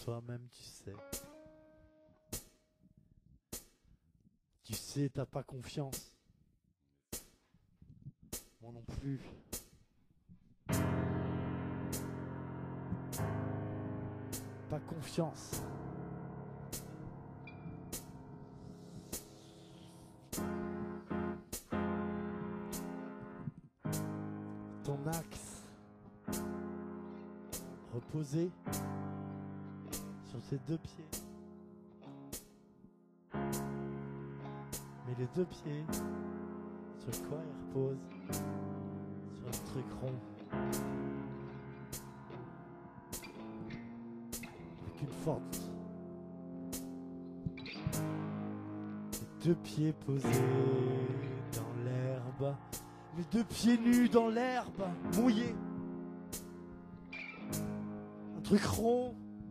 toi-même tu sais. Tu sais, t'as pas confiance. Moi non plus. Pas confiance. Ton axe reposé sur tes deux pieds. Mais les deux pieds, sur quoi ils reposent? Sur un truc rond. Avec une forte. Les deux pieds posés dans l'herbe. Les deux pieds nus dans l'herbe, mouillés. Un truc rond.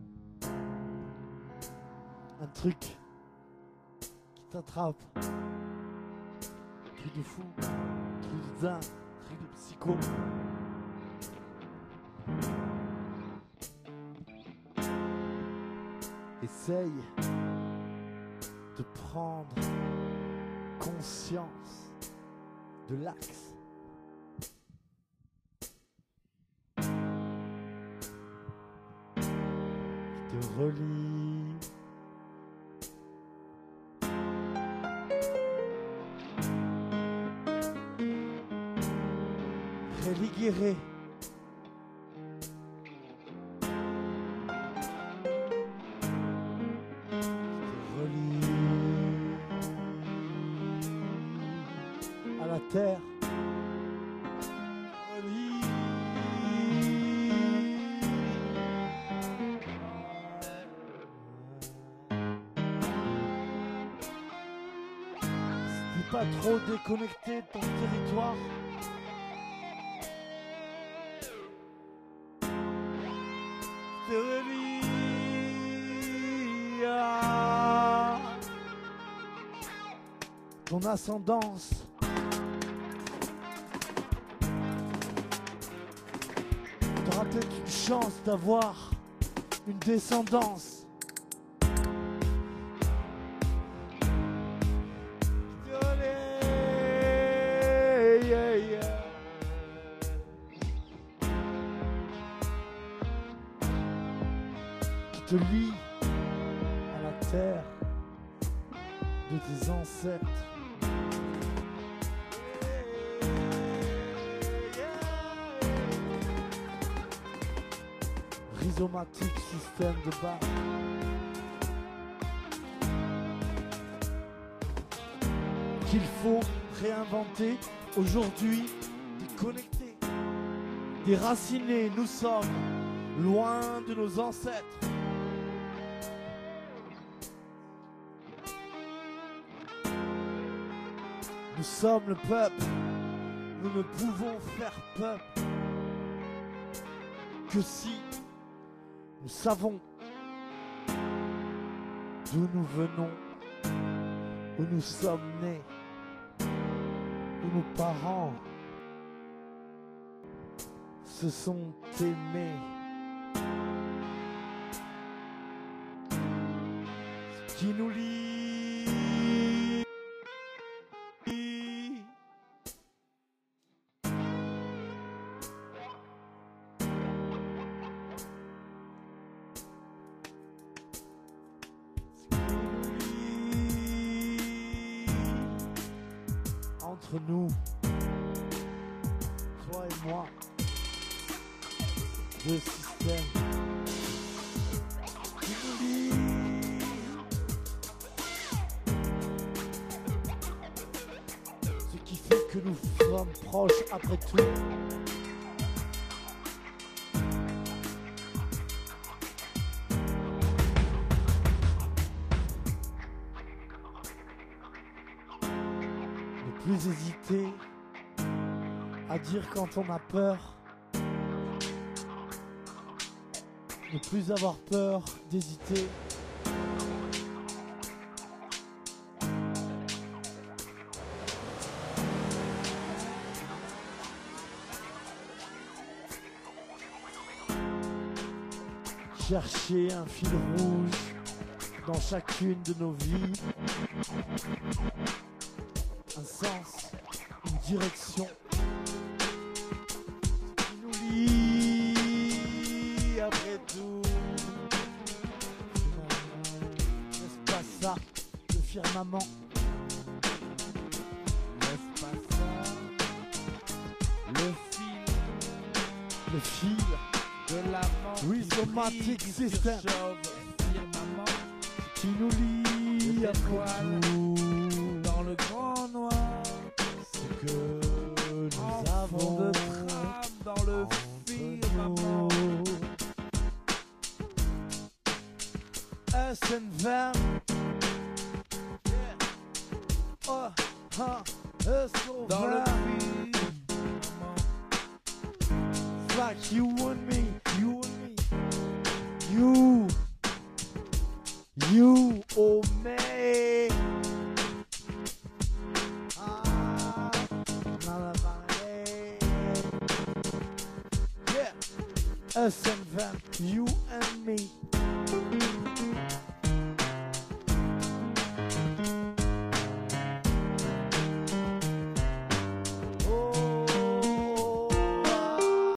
Un truc qui t'attrape. Un truc de fou. Un truc de dingue. Un truc de psycho. Essaye de prendre conscience de l'axe. Te relie. Religuéré. Te relie à la terre. Relie. Si t'es pas trop déconnecté de ton territoire, te relie à ton ascendance. T'auras peut-être une chance d'avoir une descendance. Te relie, yeah, yeah. Qui te lie à la terre de tes ancêtres. Rhizomatique, système de base. Qu'il faut réinventer aujourd'hui, déconnecter, déraciner. Nous sommes loin de nos ancêtres. Nous sommes le peuple. Nous ne pouvons faire peuple que si nous savons d'où nous venons, où nous sommes nés, où nos parents se sont aimés. Ce qui nous lie. Entre nous, toi et moi, deux systèmes qui nous lient. Ce qui fait que nous sommes proches après tout. Ne plus hésiter à dire quand on a peur. Ne plus avoir peur d'hésiter. chercher un fil rouge dans chacune de nos vies, un sens, une direction qui nous lie après tout. N'est-ce pas ça, le firmament? N'est-ce pas ça, le fil de l'amant Rhizomatic System qui nous lie après tout. dans le grand noir, C'est que nous en avons fond de trame dans le firmament. SN20 oh, ha, SO20 Dans le firmament. It's like you and me, you and me, you or me. Another day. Yeah, SN20, you and me.